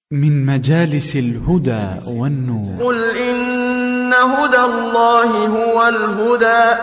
من مجالس الهدى والنور. قل إن هدى الله هو الهدى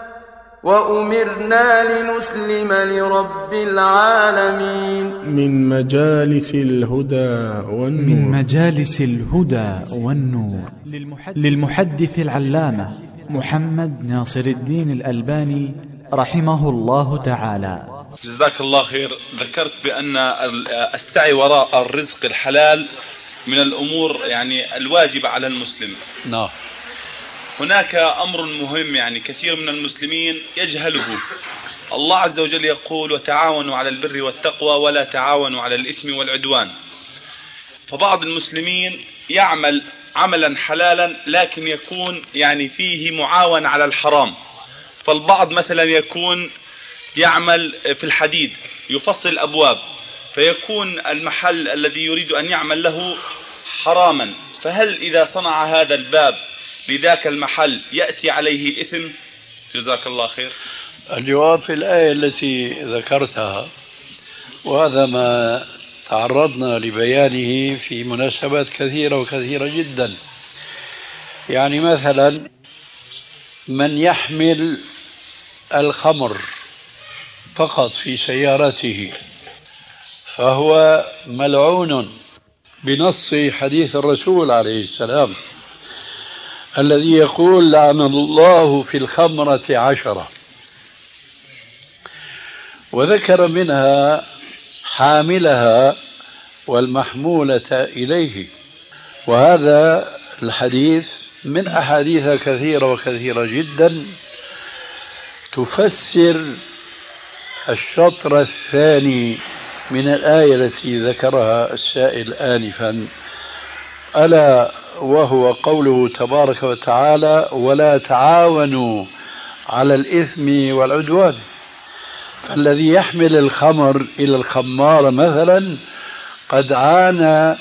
وأمرنا لنسلم لرب العالمين. من مجالس الهدى والنور. من مجالس الهدى والنور للمحدث العلامة محمد ناصر الدين الألباني رحمه الله تعالى. جزاك الله خير. ذكرت بأن السعي وراء الرزق الحلال من الأمور الواجبة على المسلم. نعم. هناك أمر مهم كثير من المسلمين يجهله. الله عز وجل يقول: وتعاونوا على البر والتقوى ولا تعاونوا على الإثم والعدوان. فبعض المسلمين يعمل عملا حلالا لكن يكون فيه معاون على الحرام. فالبعض مثلا يكون يعمل في الحديد يفصل أبواب، فيكون المحل الذي يريد أن يعمل له حراما، فهل إذا صنع هذا الباب لذاك المحل يأتي عليه إثم؟ جزاك الله خير. الجواب في الآية التي ذكرتها، وهذا ما تعرضنا لبيانه في مناسبات كثيرة وكثيرة جدا. مثلا من يحمل الخمر فقط في سيارته فهو ملعون بنص حديث الرسول عليه السلام الذي يقول: لعن الله في الخمرة 10. وذكر منها حاملها والمحمولة إليه. وهذا الحديث من أحاديث كثيرة وكثيرة جدا تفسر الشطر الثاني من الآية التي ذكرها السائل آنفا، ألا وهو قوله تبارك وتعالى: ولا تعاونوا على الإثم والعدوان. فالذي يحمل الخمر إلى الخمار مثلا قد عانى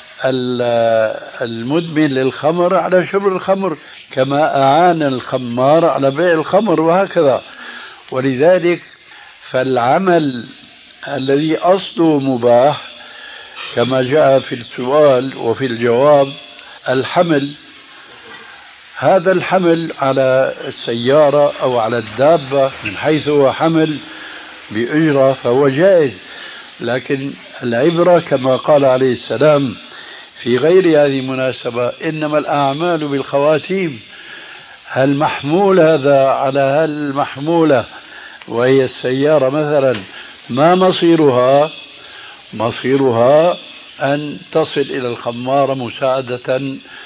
المدمن للخمر على شرب الخمر كما أعان الخمار على بيع الخمر، وهكذا. ولذلك فالعمل الذي أصله مباح كما جاء في السؤال وفي الجواب الحمل، هذا الحمل على السيارة أو على الدابة من حيث هو حمل بأجرة فهو جائز. لكن العبرة كما قال عليه السلام في غير هذه المناسبة: إنما الأعمال بالخواتيم. هل محمول هذا على هالمحمولة وهي السيارة مثلا ما مصيرها؟ مصيرها أن تصل إلى الخمار مساعدة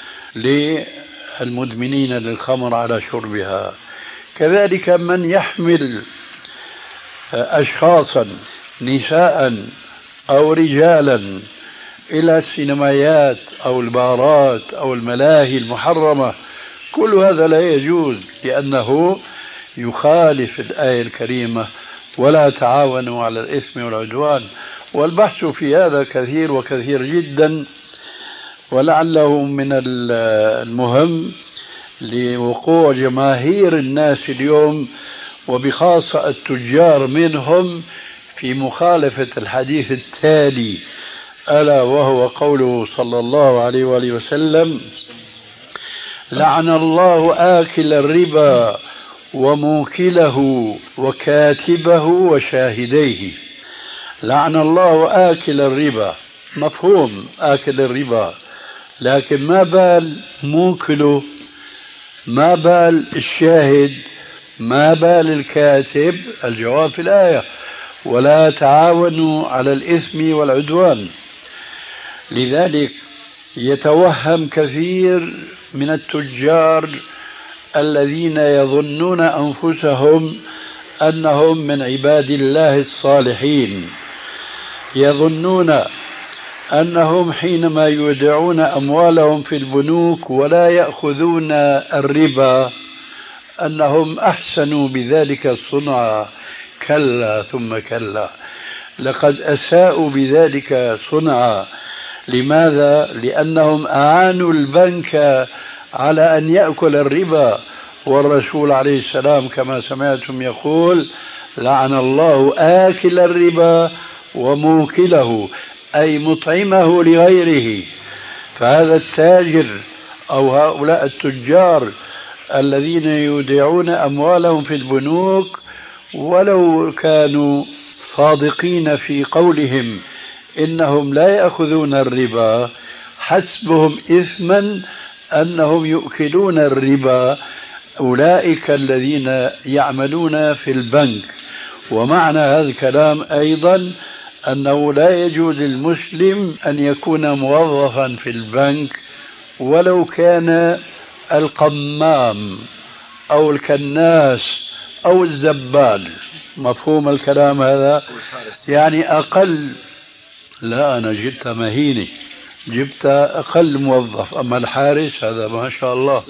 للمدمنين للخمر على شربها. كذلك من يحمل أشخاصا نساء أو رجالا إلى السينمايات أو البارات أو الملاهي المحرمة، كل هذا لا يجوز لأنه يخالف الآية الكريمة: ولا تعاونوا على الإثم والعدوان. والبحث في هذا كثير وكثير جدا، ولعله من المهم لوقوع جماهير الناس اليوم وبخاصة التجار منهم في مخالفة الحديث التالي، ألا وهو قوله صلى الله عليه وآله وسلم: لعن الله آكل الربا وموكله وكاتبه وشاهديه. لعن الله آكل الربا، مفهوم آكل الربا، لكن ما بال موكله؟ ما بال الشاهد؟ ما بال الكاتب؟ الجواب في الآية: ولا تعاونوا على الإثم والعدوان. لذلك يتوهم كثير من التجار الذين يظنون أنفسهم أنهم من عباد الله الصالحين، يظنون أنهم حينما يودعون أموالهم في البنوك ولا يأخذون الربا أنهم أحسنوا بذلك الصنعة. كلا ثم كلا، لقد أساءوا بذلك صنعة. لماذا؟ لأنهم أعانوا البنك على أن يأكل الربا، والرسول عليه السلام كما سمعتم يقول: لعن الله آكل الربا وموكله، أي مطعمه لغيره. فهذا التاجر أو هؤلاء التجار الذين يودعون أموالهم في البنوك ولو كانوا صادقين في قولهم إنهم لا يأخذون الربا، حسبهم إثما أنهم يؤكلون الربا أولئك الذين يعملون في البنك. ومعنى هذا الكلام أيضا أنه لا يجوز للمسلم أن يكون موظفا في البنك ولو كان القمام أو الكناس أو الزبال. مفهوم الكلام هذا؟ يعني أقل، لا أنا جبت مهيني، جبت أقل موظف، أما الحارس هذا ما شاء الله.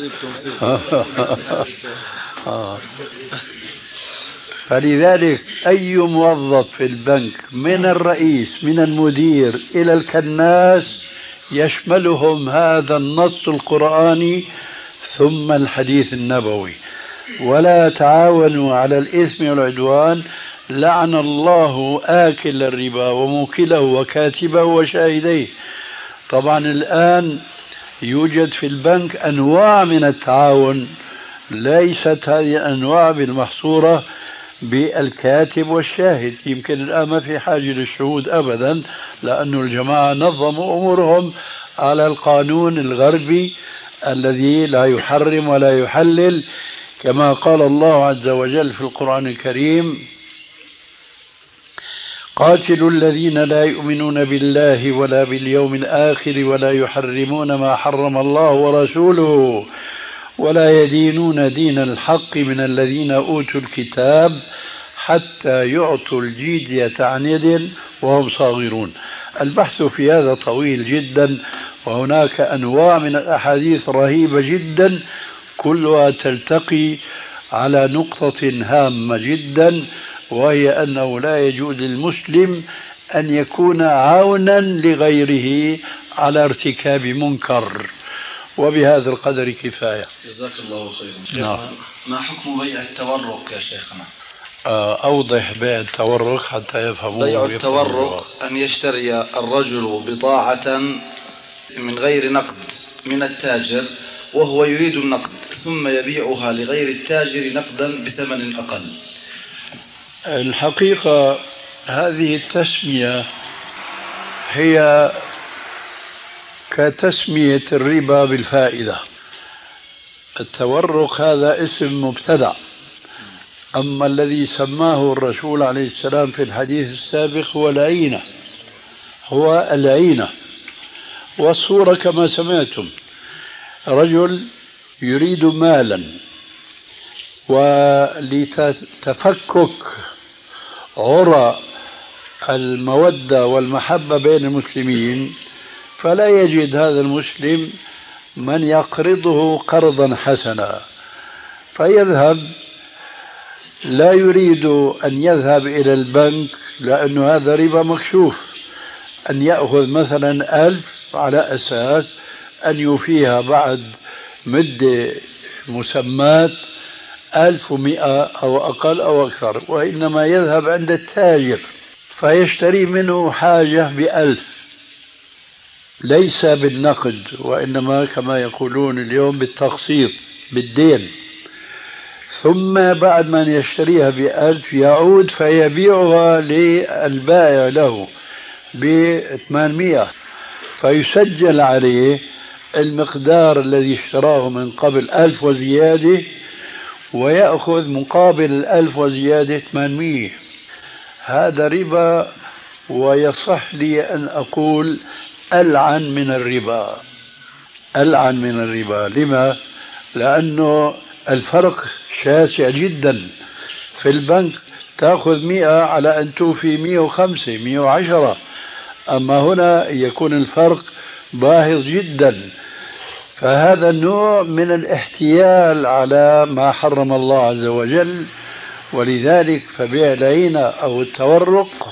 فلذلك أي موظف في البنك من الرئيس من المدير إلى الكناس يشملهم هذا النص القرآني ثم الحديث النبوي. ولا تعاونوا على الإثم والعدوان، لعن الله آكل الربا وموكله وكاتبه وشاهديه. طبعا الآن يوجد في البنك أنواع من التعاون، ليست هذه الأنواع بالمحصورة بالكاتب والشاهد. يمكن الآن ما في حاجة للشهود أبدا، لأن الجماعة نظموا أمورهم على القانون الغربي الذي لا يحرم ولا يحلل، كما قال الله عز وجل في القرآن الكريم: قاتلوا الذين لا يؤمنون بالله ولا باليوم الآخر ولا يحرمون ما حرم الله ورسوله ولا يدينون دين الحق من الذين أوتوا الكتاب حتى يعطوا الجزية عن يد وهم صاغرون. البحث في هذا طويل جدا، وهناك أنواع من الأحاديث رهيبة جدا كلها تلتقي على نقطة هامة جدا، وهي أنه لا يجوز للمسلم أن يكون عونا لغيره على ارتكاب منكر. وبهذا القدر كفاية. جزاك الله خيرا. نعم. ما حكم بيع التورق يا شيخنا؟ أوضح بيع التورق حتى يفهموه. بيع التورق أن يشتري الرجل بضاعة من غير نقد من التاجر وهو يريد النقد، ثم يبيعها لغير التاجر نقدا بثمن أقل. الحقيقة هذه التسمية هي كتسمية الربا بالفائدة. التورق هذا اسم مبتدع، أما الذي سماه الرسول عليه السلام في الحديث السابق هو العينة، هو العينة. والصورة كما سمعتم، رجل يريد مالا، ولتفكك عرى المودة والمحبة بين المسلمين فلا يجد هذا المسلم من يقرضه قرضا حسنا، فيذهب، لا يريد أن يذهب إلى البنك لأن هذا ربا مكشوف، أن يأخذ مثلا 1000 على أساس أن يوفيها بعد مدة مسمات 1100 أو أقل أو أكثر، وإنما يذهب عند التاجر فيشتري منه حاجة ب1000 ليس بالنقد، وإنما كما يقولون اليوم بالتقسيط بالدين، ثم بعد ما يشتريها ب1000 يعود فيبيعها للبائع له ب800، فيسجل عليه المقدار الذي اشتراه من قبل 1000 وزيادة، ويأخذ مقابل 1000 وزيادة 800. هذا ربا، ويصح لي أن أقول ألعن من الربا، ألعن من الربا. لما؟ لأنه الفرق شاسع جدا. في البنك تأخذ 100 على أن توفي 105 110، أما هنا يكون الفرق باهظ جدا. فهذا نوع من الاحتيال على ما حرم الله عز وجل. ولذلك فبيع العينة أو التورق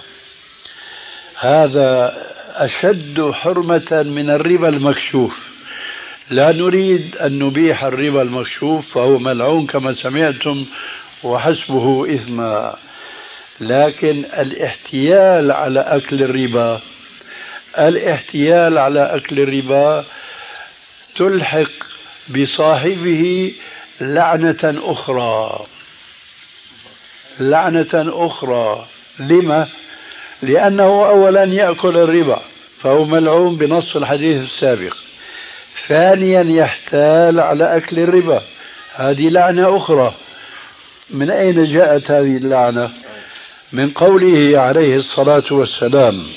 هذا أشد حرمة من الربا المكشوف. لا نريد أن نبيح الربا المكشوف فهو ملعون كما سمعتم وحسبه إثما، لكن الاحتيال على أكل الربا الاحتيال على أكل الربا تلحق بصاحبه لعنة أخرى. لما؟ لأنه أولا يأكل الربا فهو ملعون بنص الحديث السابق، ثانيا يحتال على أكل الربا، هذه لعنة أخرى. من أين جاءت هذه اللعنة؟ من قوله عليه الصلاة والسلام: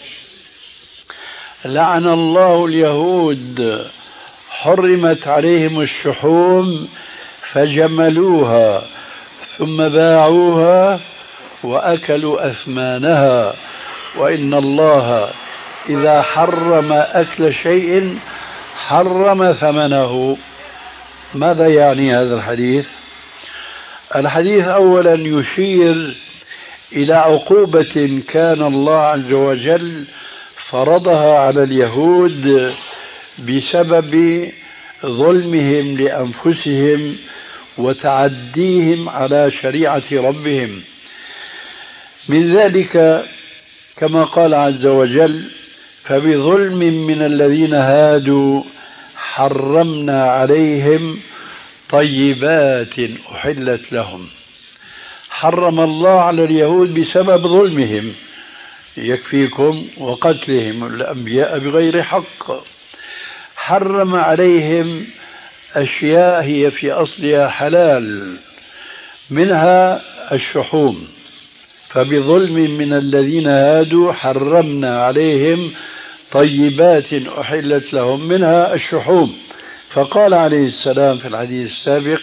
لعن الله اليهود حرمت عليهم الشحوم فجملوها ثم باعوها وأكلوا أثمانها، وإن الله إذا حرم أكل شيء حرم ثمنه. ماذا يعني هذا الحديث؟ الحديث أولا يشير إلى عقوبة كان الله عز وجل فرضها على اليهود بسبب ظلمهم لأنفسهم وتعديهم على شريعة ربهم. من ذلك كما قال عز وجل: فبظلم من الذين هادوا حرمنا عليهم طيبات أحلت لهم. حرم الله على اليهود بسبب ظلمهم، يكفيكم وقتلهم الأنبياء بغير حق. حرم عليهم أشياء هي في أصلها حلال، منها الشحوم. فبظلم من الذين هادوا حرمنا عليهم طيبات أحلت لهم منها الشحوم. فقال عليه السلام في الحديث السابق: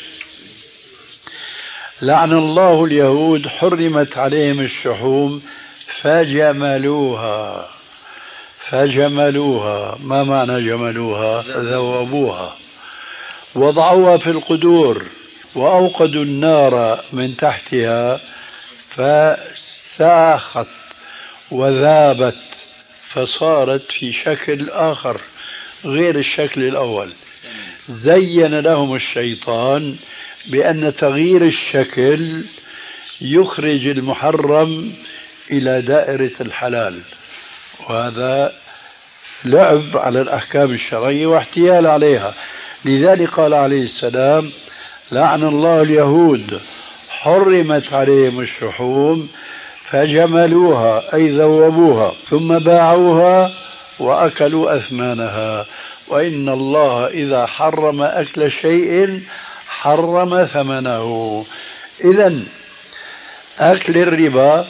لعن الله اليهود حرمت عليهم الشحوم فجملوها. ما معنى جملوها؟ ذوبوها، وضعوها في القدور وأوقدوا النار من تحتها فساخت وذابت فصارت في شكل آخر غير الشكل الأول. زين لهم الشيطان بأن تغيير الشكل يخرج المحرم إلى دائرة الحلال، وهذا لعب على الأحكام الشرعية واحتيال عليها. لذلك قال عليه السلام: لعن الله اليهود حرمت عليهم الشحوم فجملوها أي ذوبوها ثم باعوها وأكلوا أثمانها، وإن الله إذا حرم أكل شيء حرم ثمنه. إذن أكل الربا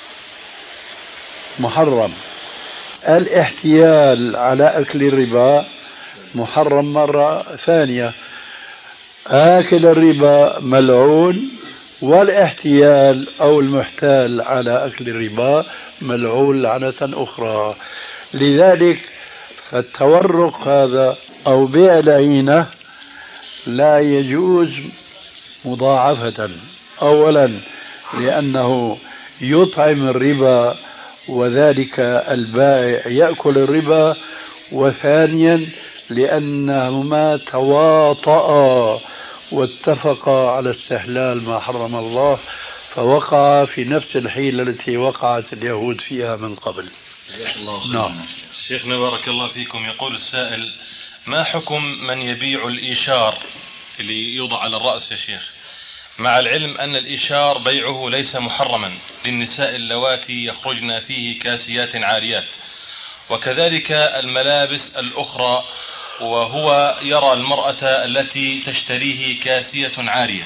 محرم، الاحتيال على أكل الربا محرم مرة ثانية. آكل الربا ملعون، والاحتيال أو المحتال على أكل الربا ملعون لعنة أخرى. لذلك فالتورق هذا أو بيع العينة لا يجوز مضاعفة، أولا لأنه يطعم الربا وذلك البائع يأكل الربا، وثانيا لأنهما تواطأ واتفقا على استحلال ما حرم الله، فوقع في نفس الحيلة التي وقعت اليهود فيها من قبل. نعم. شيخنا بارك الله فيكم، يقول السائل: ما حكم من يبيع الإيشار اللي يوضع على الرأس يا شيخ، مع العلم أن الإيشار بيعه ليس محرما للنساء اللواتي يخرجن فيه كاسيات عاريات، وكذلك الملابس الأخرى، وهو يرى المرأة التي تشتريه كاسية عارية.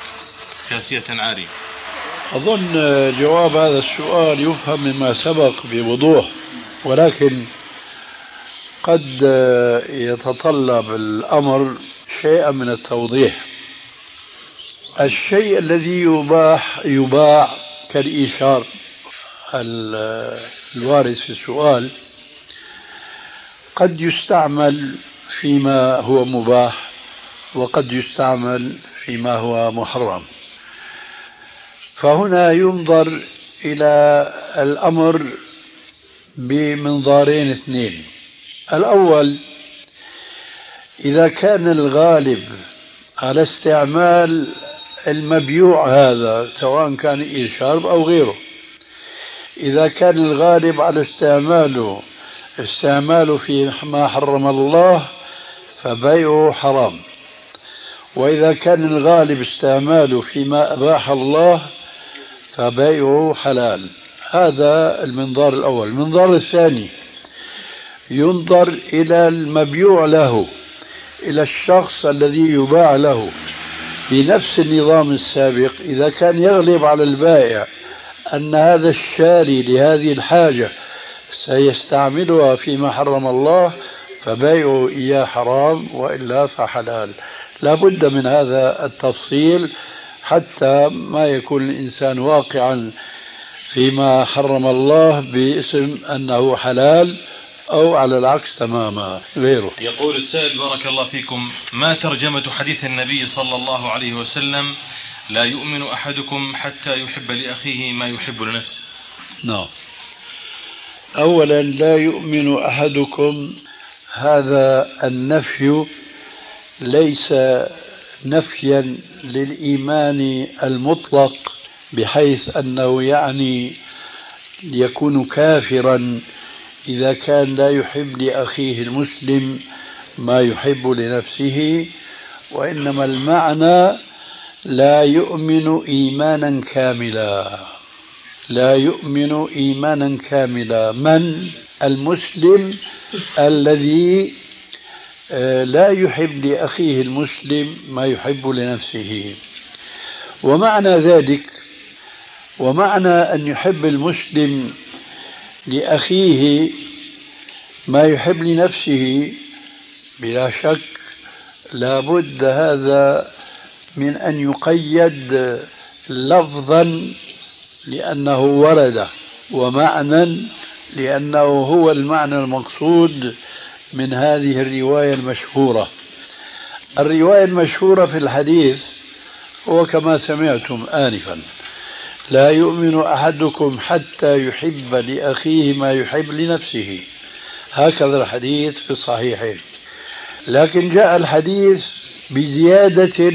أظن جواب هذا السؤال يفهم مما سبق بوضوح، ولكن قد يتطلب الأمر شيئا من التوضيح. الشيء الذي يباع كالإيشار الوارد في السؤال قد يستعمل فيما هو مباح وقد يستعمل فيما هو محرم، فهنا ينظر إلى الأمر بمنظارين اثنين. الأول: إذا كان الغالب على استعمال المبيوع هذا سواء كان إيشار أو غيره، إذا كان الغالب على استعماله استعماله في ما حرم الله فبيعه حرام، وإذا كان الغالب استعماله فيما أباح الله فبيعه حلال. هذا المنظار الأول. المنظار الثاني ينظر إلى المبيوع له، إلى الشخص الذي يباع له بنفس النظام السابق. إذا كان يغلب على البائع أن هذا الشاري لهذه الحاجة سيستعملها فيما حرم الله فبيعه إياه حرام، وإلا فحلال. لا بد من هذا التفصيل حتى ما يكون الإنسان واقعا فيما حرم الله باسم أنه حلال، أو على العكس تماما غيره. يقول السائل بارك الله فيكم: ما ترجمة حديث النبي صلى الله عليه وسلم لا يؤمن أحدكم حتى يحب لأخيه ما يحب لنفسه؟ نعم. أولا، لا يؤمن أحدكم، هذا النفي ليس نفيا للإيمان المطلق بحيث أنه يعني يكون كافرا إذا كان لا يحب لأخيه المسلم ما يحب لنفسه، وإنما المعنى لا يؤمن إيمانا كاملا. لا يؤمن إيمانا كاملا. من؟ المسلم الذي لا يحب لأخيه المسلم ما يحب لنفسه. ومعنى ذلك، ومعنى أن يحب المسلم لأخيه ما يحب لنفسه بلا شك لابد هذا من أن يقيد لفظا لأنه ورد، ومعنى لأنه هو المعنى المقصود من هذه الرواية المشهورة. الرواية المشهورة في الحديث هو كما سمعتم آنفا: لا يؤمن أحدكم حتى يحب لأخيه ما يحب لنفسه. هكذا الحديث في الصحيحين. لكن جاء الحديث بزيادة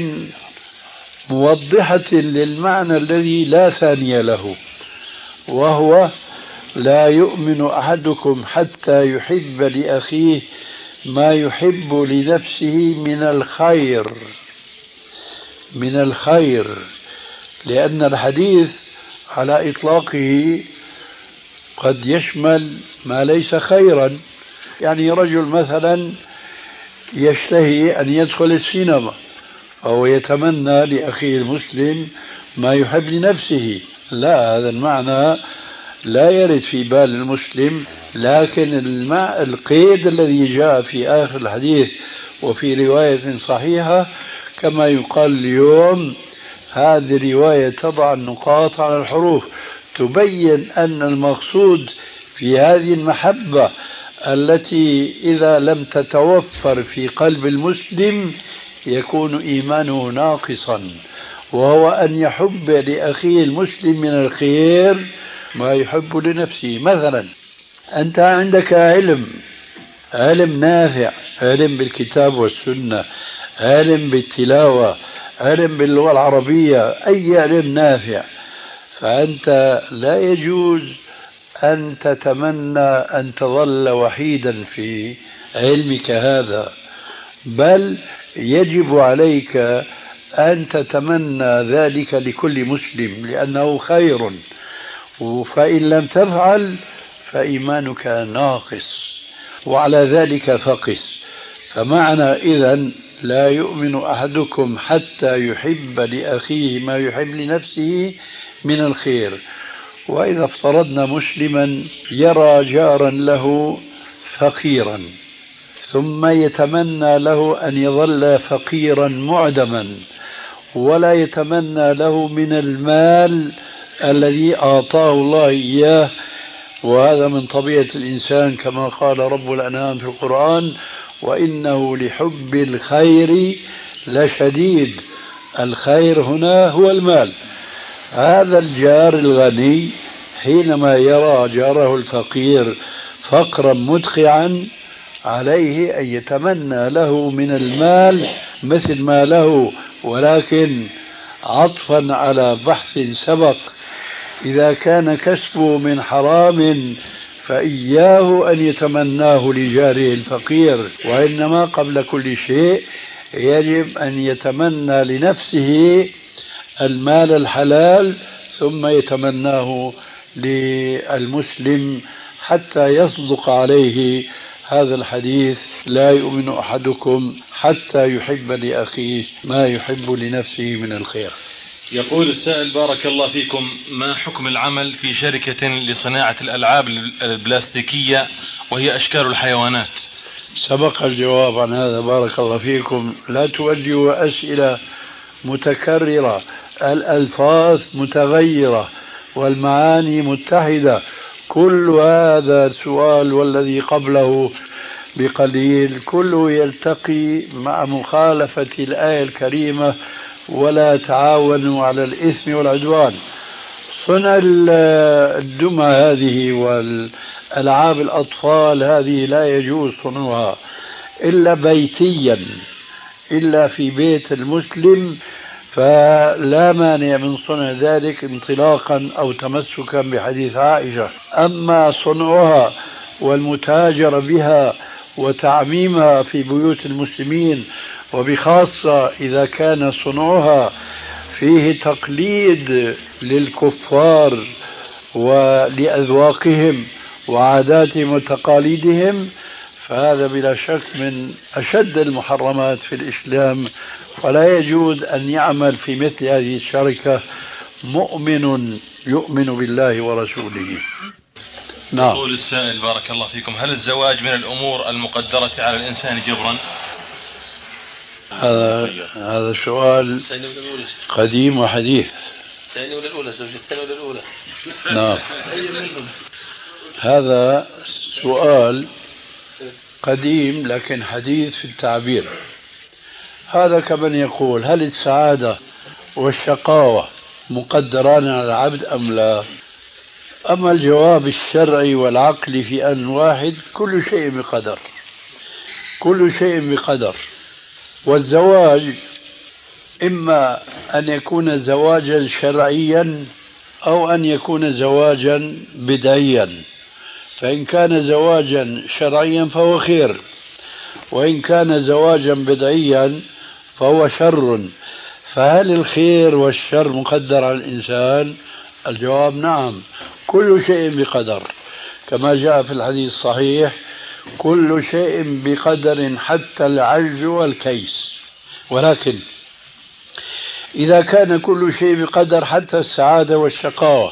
موضحة للمعنى الذي لا ثاني له، وهو: لا يؤمن أحدكم حتى يحب لأخيه ما يحب لنفسه من الخير. من الخير، لأن الحديث على إطلاقه قد يشمل ما ليس خيرا. يعني رجل مثلا يشتهي أن يدخل السينما فهو يتمنى لأخيه المسلم ما يحب لنفسه. لا، هذا المعنى لا يرد في بال المسلم. لكن القيد الذي جاء في آخر الحديث وفي رواية صحيحة كما يقال اليوم، هذه الرواية تضع النقاط على الحروف، تبين أن المقصود في هذه المحبة التي إذا لم تتوفر في قلب المسلم يكون إيمانه ناقصا، وهو أن يحب لأخيه المسلم من الخير ما يحب لنفسه. مثلا أنت عندك علم نافع، علم بالكتاب والسنة، علم بالتلاوة، علم باللغة العربية، أي علم نافع، فأنت لا يجوز أن تتمنى أن تظل وحيدا في علمك هذا، بل يجب عليك أن تتمنى ذلك لكل مسلم لأنه خير، فإن لم تفعل فإيمانك ناقص، وعلى ذلك فقس. فمعنى إذن لا يؤمن أحدكم حتى يحب لأخيه ما يحب لنفسه من الخير. وإذا افترضنا مسلما يرى جارا له فقيرا ثم يتمنى له أن يظل فقيرا معدما، ولا يتمنى له من المال الذي أعطاه الله إياه، وهذا من طبيعة الإنسان كما قال رب الأنعام في القرآن: وإنه لحب الخير لشديد. الخير هنا هو المال. هذا الجار الغني حينما يرى جاره الفقير فقرا مدقعا عليه أن يتمنى له من المال مثل ما له، ولكن عطفا على بحث سبق: إذا كان كسبه من حرام فإياه أن يتمناه لجاره الفقير، وإنما قبل كل شيء يجب أن يتمنى لنفسه المال الحلال ثم يتمناه للمسلم حتى يصدق عليه هذا الحديث: لا يؤمن أحدكم حتى يحب لأخيه ما يحب لنفسه من الخير. يقول السائل: بارك الله فيكم، ما حكم العمل في شركة لصناعة الألعاب البلاستيكية وهي أشكال الحيوانات؟ سبق الجواب عن هذا بارك الله فيكم. لا توجهوا أسئلة متكررة، الألفاظ متغيرة والمعاني متحدة. كل هذا السؤال والذي قبله بقليل كله يلتقي مع مخالفة الآية الكريمة: ولا تعاونوا على الإثم والعدوان. صنع الدمى هذه والألعاب الأطفال هذه لا يجوز صنعها إلا بيتيا، إلا في بيت المسلم، فلا مانع من صنع ذلك انطلاقا أو تمسكا بحديث عائشة. أما صنعها والمتاجرة بها وتعميمها في بيوت المسلمين، وبخاصة إذا كان صنعها فيه تقليد للكفار ولأذواقهم وعاداتهم وتقاليدهم، فهذا بلا شك من أشد المحرمات في الإسلام. فلا يجوز أن يعمل في مثل هذه الشركة مؤمن يؤمن بالله ورسوله. نعم. يقول السائل: بارك الله فيكم، هل الزواج من الأمور المقدرة على الإنسان جبرا؟ هذا سؤال قديم وحديث. الثانية ولا الأولى؟ زوجة الثانية ولا الأولى؟ نعم. هذا سؤال قديم لكن حديث في التعبير. هذا كمن يقول: هل السعادة والشقاوة مقدران على العبد أم لا؟ أما الجواب الشرعي والعقلي في آن واحد: كل شيء بقدر، كل شيء بقدر. والزواج إما أن يكون زواجا شرعيا أو أن يكون زواجا بدعيا. فإن كان زواجا شرعيا فهو خير، وإن كان زواجا بدعيا فهو شر. فهل الخير والشر مقدر على الإنسان؟ الجواب: نعم، كل شيء بقدر، كما جاء في الحديث الصحيح: كل شيء بقدر حتى العجز والكيس. ولكن إذا كان كل شيء بقدر حتى السعادة والشقاوة،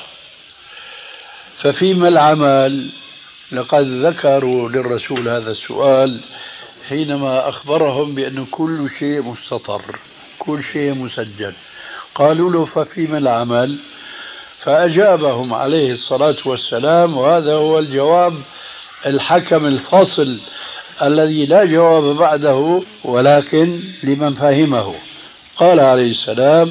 ففيما العمل؟ لقد ذكروا للرسول هذا السؤال حينما أخبرهم بأن كل شيء مستطر، كل شيء مسجل. قالوا له: ففيما العمل؟ فأجابهم عليه الصلاة والسلام، وهذا هو الجواب الحكم الفاصل الذي لا جواب بعده ولكن لمن فهمه. قال عليه السلام: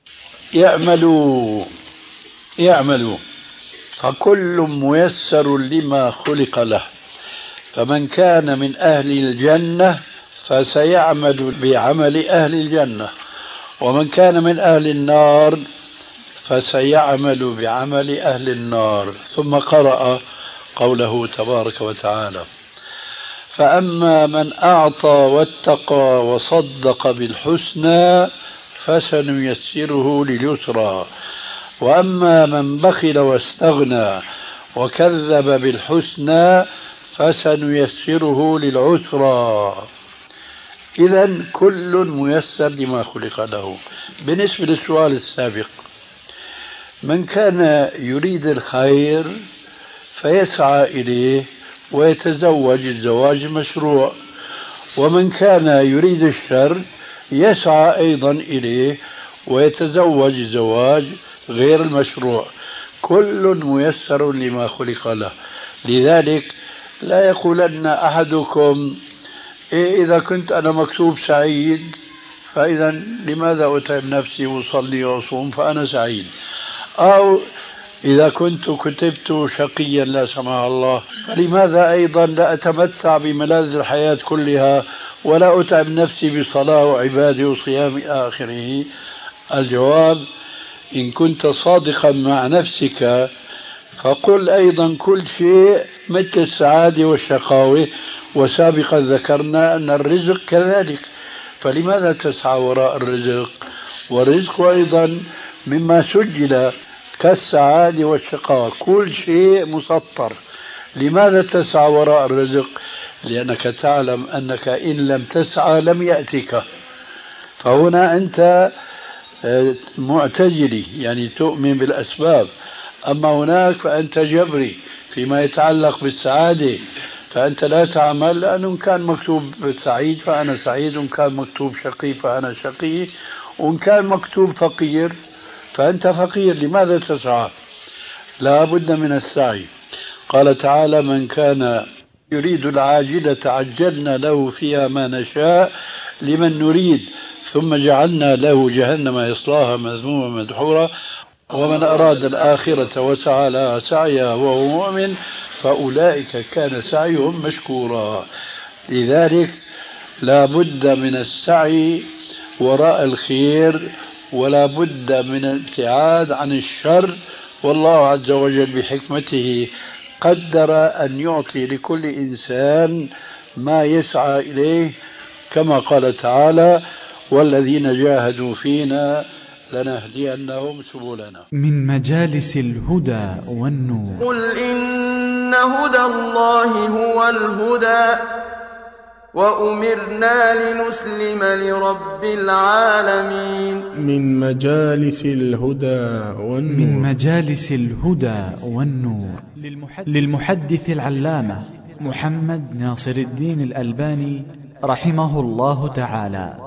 اعملوا فكل ميسر لما خلق له، فمن كان من أهل الجنة فسيعمل بعمل أهل الجنة، ومن كان من أهل النار فسيعمل بعمل أهل النار. ثم قرأ قوله تبارك وتعالى: فأما من أعطى واتقى وصدق بالحسنى فسنيسره لليسرى، وأما من بخل واستغنى وكذب بالحسنى فسنيسره للعسرى. إذن كل ميسر لما خلق له. بالنسبة للسؤال السابق: من كان يريد الخير فيسعى إليه ويتزوج الزواج المشروع، ومن كان يريد الشر يسعى أيضا إليه ويتزوج الزواج غير المشروع. كل ميسر لما خلق له. لذلك لا يقولن أحدكم: إذا كنت أنا مكتوب سعيد فإذا لماذا أتعب نفسي وأصلي وأصوم فأنا سعيد، أو إذا كتبت شقيا لا سمح الله فلماذا أيضا لا أتمتع بملاذ الحياة كلها ولا أتعب نفسي بصلاة وعبادة وصيام إلى آخره. الجواب: إن كنت صادقا مع نفسك فقل أيضا كل شيء مثل السعادة والشقاوة، وسابقا ذكرنا أن الرزق كذلك، فلماذا تسعى وراء الرزق؟ والرزق أيضا مما سجل كالسعادة والشقاوة، كل شيء مسطر. لماذا تسعى وراء الرزق؟ لأنك تعلم أنك إن لم تسعى لم يأتك. فهنا أنت معتزلي، يعني تؤمن بالأسباب، أما هناك فأنت جبري فيما يتعلق بالسعادة، فأنت لا تعمل، لأنه كان مكتوب سعيد فأنا سعيد، وإن كان مكتوب شقي فأنا شقي، وإن كان مكتوب فقير فأنت فقير. لماذا تسعى؟ لا بد من السعي. قال تعالى: من كان يريد العاجلة عجلنا له فيها ما نشاء لمن نريد ثم جعلنا له جهنم يصلاها مذموما مدحورا ومن أراد الآخرة وسعى لها سعيها وهو مؤمن فأولئك كان سعيهم مشكورا. لذلك لا بد من السعي وراء الخير، ولا بد من الابتعاد عن الشر. والله عز وجل بحكمته قدر أن يعطي لكل إنسان ما يسعى إليه، كما قال تعالى: والذين جاهدوا فينا لنهدينهم سبلنا. من مجالس الهدى والنور. قل إن هدى الله هو الهدى وأمرنا لنسلم لرب العالمين. من مجالس الهدى والنور. من مجالس الهدى والنور للمحدث العلامة محمد ناصر الدين الألباني رحمه الله تعالى.